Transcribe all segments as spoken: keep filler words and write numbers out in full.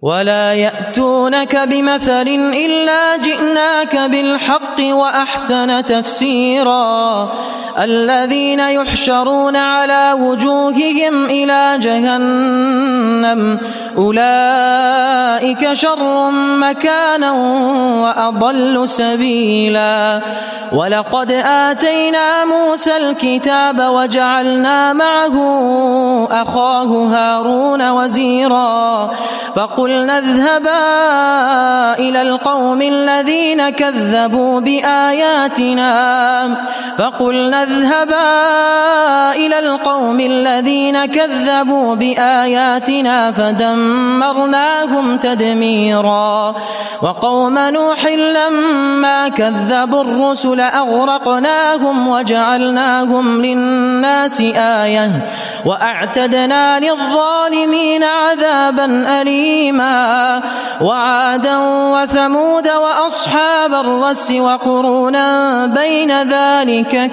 ولا يأتونك بمثل إلا جئناك بالحق وأحسن تفسيرا الذين يحشرون على وجوههم إلى جهنم أولئك شر مكانا وأضل سبيلا ولقد آتينا موسى الكتاب وجعلنا معه أخاه هارون وزيرا فقلنا اذهبا إلى القوم الذين كذبوا بآياتنا فقلنا اذهبا إلى القوم الذين كذبوا بآياتنا فدمرناهم تدميرا وقوم نوح لما كذبوا الرسل أغرقناهم وجعلناهم للناس آية وأعتدنا للظالمين عذابا أليما وعادا وثمود وأصحاب الرس وقرونا بين ذلك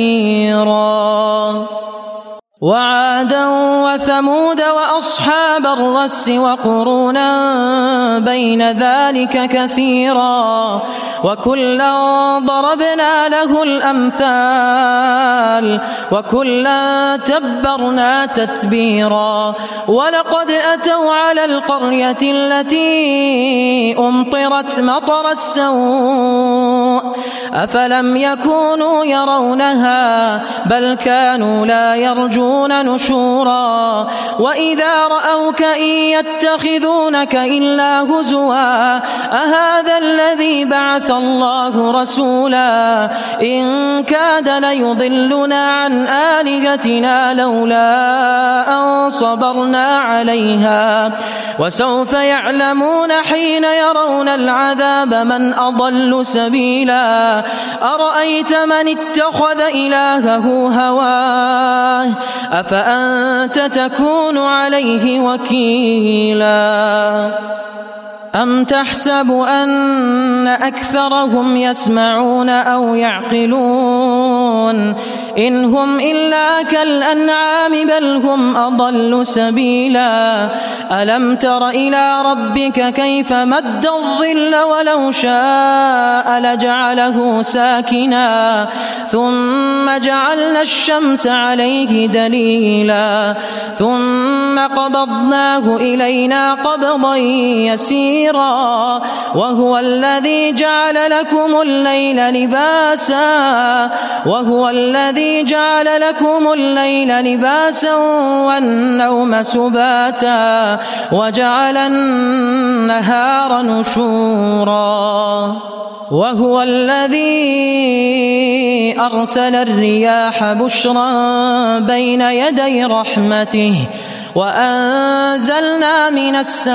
كثيرا وعادا وثمود وأصحاب الرس وقرونا بين ذلك كثيرا وكلا ضربنا له الأمثال وكلا تبرنا تتبيرا ولقد أتوا على القرية التي أمطرت مطر السوء أفلم يكونوا يرونها بل كانوا لا يرجون نشورا وإذا رأوك إن يتخذونك إلا هزوا أهذا الذي بعث الله رسولا إن كاد ليضلنا عن آلهتنا لولا أن صبرنا عليها وسوف يعلمون حين يرون العذاب من أضل سبيلا أرأيت من اتخذ إلهه هواه أفأنت تكون عليه وكيلا أم تحسب أن أكثرهم يسمعون أو يعقلون إن هم إلا كالأنعام بل هم أضل سبيلا ألم تر إلى ربك كيف مد الظل ولو شاء لجعله ساكنا ثم جعلنا الشمس عليه دليلا ثم قبضناه إلينا قبضا يسيرا وهو الذي جعل لكم الليل لباسا وهو الذي جعل لكم الليل لباسا والنوم سباتا وجعل النهار نشورا وهو الذي أرسل الرياح بشرا بين يدي رحمته وأنزلنا من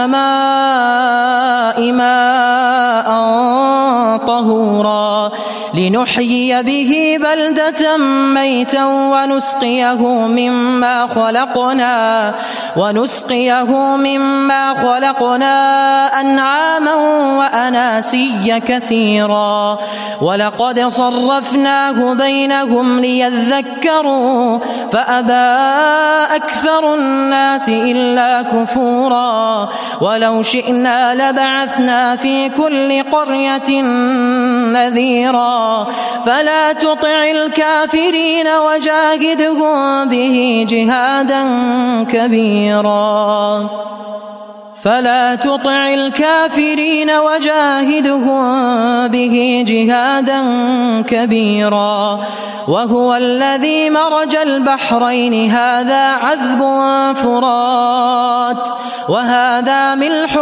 السماء ماء طهورا لنحيي به بلدة ميتا ونسقيه مما خلقنا ونسقيه مما خلقنا أنعاما وأناسيا كثيرا ولقد صرفناه بينهم ليذكروا فأبى أكثر الناس إلا كفورا ولو شئنا لبعثنا في كل قرية نذيرا فلا تطع الكافرين وجاهدهم به جهادا كبيرا فلا تطع الكافرين وجاهدهم به جهادا كبيرا وهو الذي مرج البحرين هذا عذب فرات وهذا ملح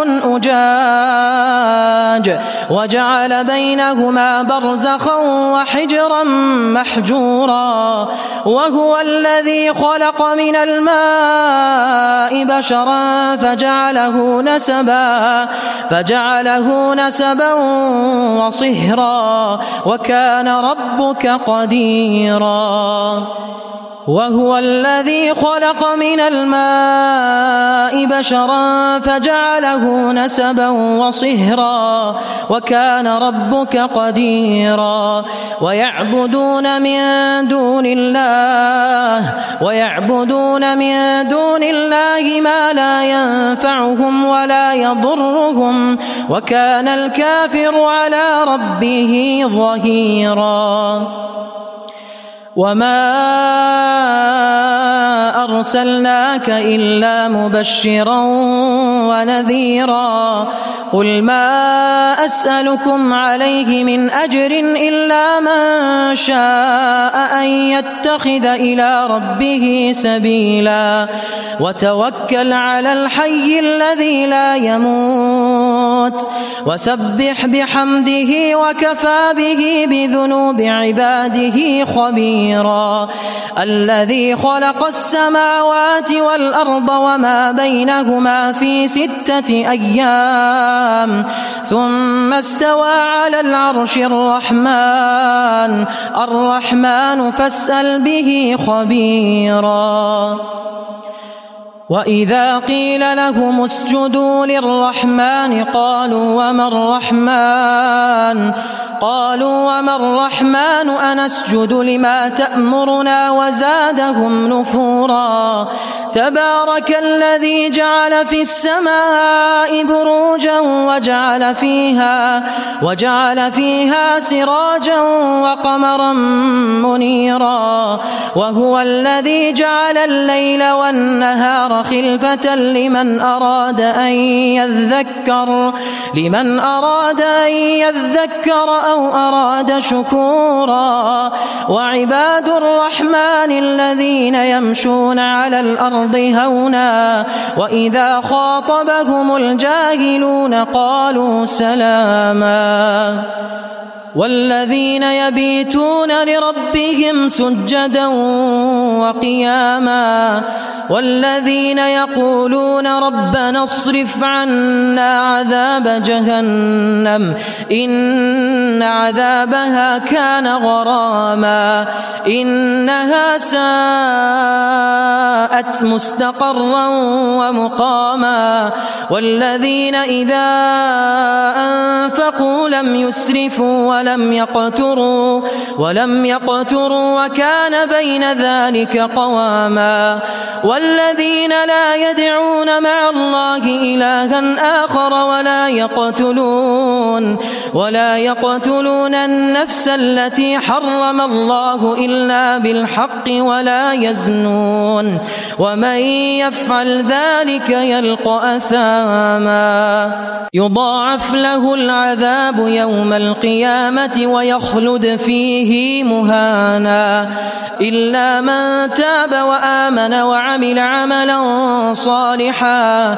أجاج وجعل بينهما برزخا وحجرا محجورا وهو الذي خلق من الماء بشرا فجعله نسبا فجعله نسبا وصهرا وكان ربك قديرا وهو الذي خلق من الماء بشرا فجعله نسبا وصهرا وكان ربك قديرا ويعبدون من دون الله ويعبدون من دون الله ما لا ينفعهم ولا يضرهم وكان الكافر على ربه ظهيرا وما أرسلناك إلا مبشرا ونذيرا قل ما أسألكم عليه من أجر إلا من شاء أن يتخذ إلى ربه سبيلا وتوكل على الحي الذي لا يموت وسبح بحمده وكفى به بذنوب عباده خبيرا الذي خلق السماوات والأرض وما بينهما في ستة أيام ثم استوى على العرش الرحمن الرحمن فاسأل به خبيرا وإذا قيل لهم اسجدوا للرحمن قالوا وما الرحمن قالوا وما الرحمن أنسجد لما تأمرنا وزادهم نفورا تبارك الذي جعل في السماء بروجا وجعل فيها وجعل فيها سراجا وقمرا منيرا وهو الذي جعل الليل والنهار خلفة لمن أراد أن يذكر لمن أراد أن يذكر أو أراد شكورا وعباد الرحمن الذين يمشون على الأرض هونا وإذا خاطبهم الجاهلون قالوا سلاما والذين يبيتون لربهم سجدا وقياما والذين يقولون ربنا اصرف عنا عذاب جهنم إن عذابها كان غراما إنها ساءت مستقرا ومقاما والذين إذا أنفقوا لم يسرفوا ولم يقتروا ولم يقتروا وكان بين ذلك قواما والذين لا يدعون مع الله إلها آخر ولا يقتلون ولا يقتلون النفس التي حرم الله إلا بالحق ولا يزنون ومن يفعل ذلك يلقى أثاما يضاعف له العذاب يوم القيامة ويخلد فيه مهانا إلا من تاب وآمن وعمل عملا صالحا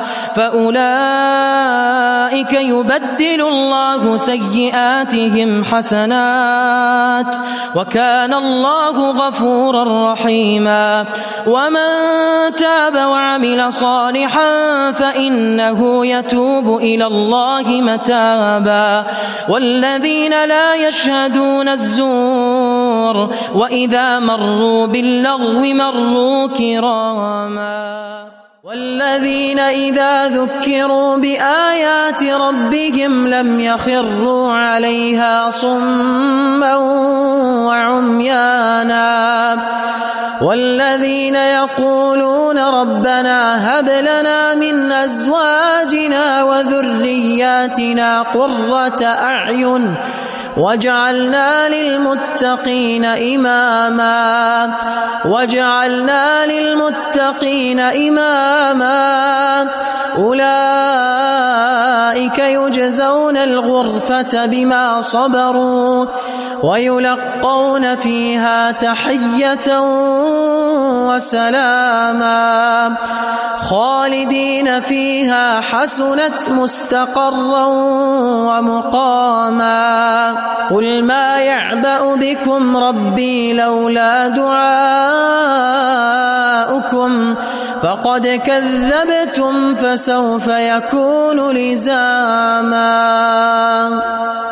فأولئك يبدل الله سيئاتهم حسنات وكان الله غفورا رحيما ومن تاب وعمل صالحا فإنه يتوب إلى الله متابا والذين لا يشهدون الزور وإذا مروا باللغو مروا كراما والذين إذا ذكروا بآيات ربهم لم يخروا عليها صما وعميانا والذين يقولون ربنا هب لنا من أزواجنا وذرياتنا قرة أعين وجعلنا للمتقين إماما وجعلنا للمتقين إماما أولئك يجزون الغرفة بما صبروا ويلقون فيها تحية وسلاما خالدين فيها حسنت مستقرا ومقاما قل ما يعبأ بكم ربي لولا دعاؤكم فقد كذبتم فسوف يكون لزاما.